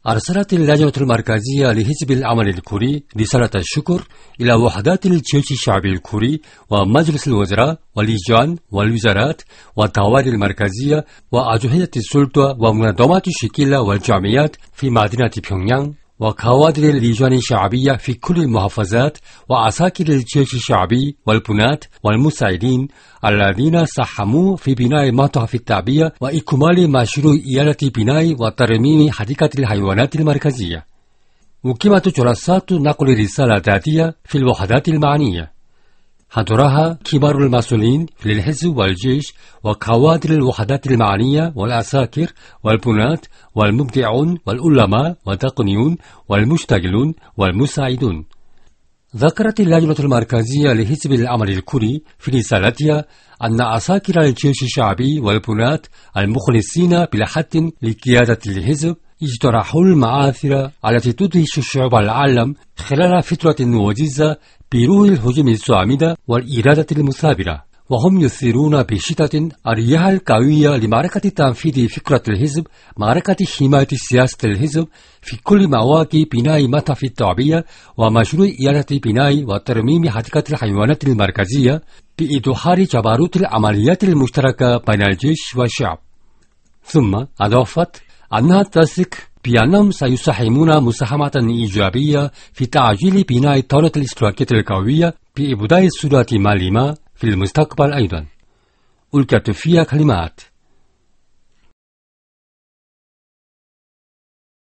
أرسلت اللجنة المركزية لحزب العمل الكوري رسالة الشكر إلى وحدات الجيش الشعبي الكوري ومجلس الوزراء واللجان والوزارات والدوائر المركزية وأجهزة السلطة ومنظمات الشكيلة والجمعيات في مدينة بيونغيانغ وكوادر اللجان الشعبية في كل المحافظات وعساكر الجيش الشعبي والبنات والمساعدين الذين ساهموا في بناء متحف التعبية وإكمال مشروع إعادة بناء وترميم حديقة الحيوانات المركزية. أقيمت جلسات نقل رسالة ذاتية في الوحدات المعنية حضرها كبار المسؤولين في الحزب والجيش وكوادر الوحدات المعنية والعساكر والبنات والمبدعون والعلماء والتقنيون والمشتغلون والمساعدون. ذكرت اللجنة المركزية لحزب العمل الكوري في رسالتها أن عساكر الجيش الشعبي والبنات المخلصين بالحد لقيادة الحزب اجترحوا المآثر التي تدهش شعوب العالم خلال فترة وجيزة بروح الهجوم الصامدة والإرادة المثابرة، وهم يثيرون بشدة الرياح القوية لمعركة تنفيذ فكرة الحزب، معركة حماية سياسة الحزب في كل مواقع بناء متحف التعبية ومشروع إعادة بناء وترميم حديقة الحيوانات المركزية بإظهار جبروت العمليات المشتركة بين الجيش والشعب. ثم أضافت أنها تثق بأنهم سيساهمون مساهمة إيجابية في تعجيل بناء الدولة الاشتراكية القوية بإبداء صورة مليمة في المستقبل أيضا. ألقت فيها كلمات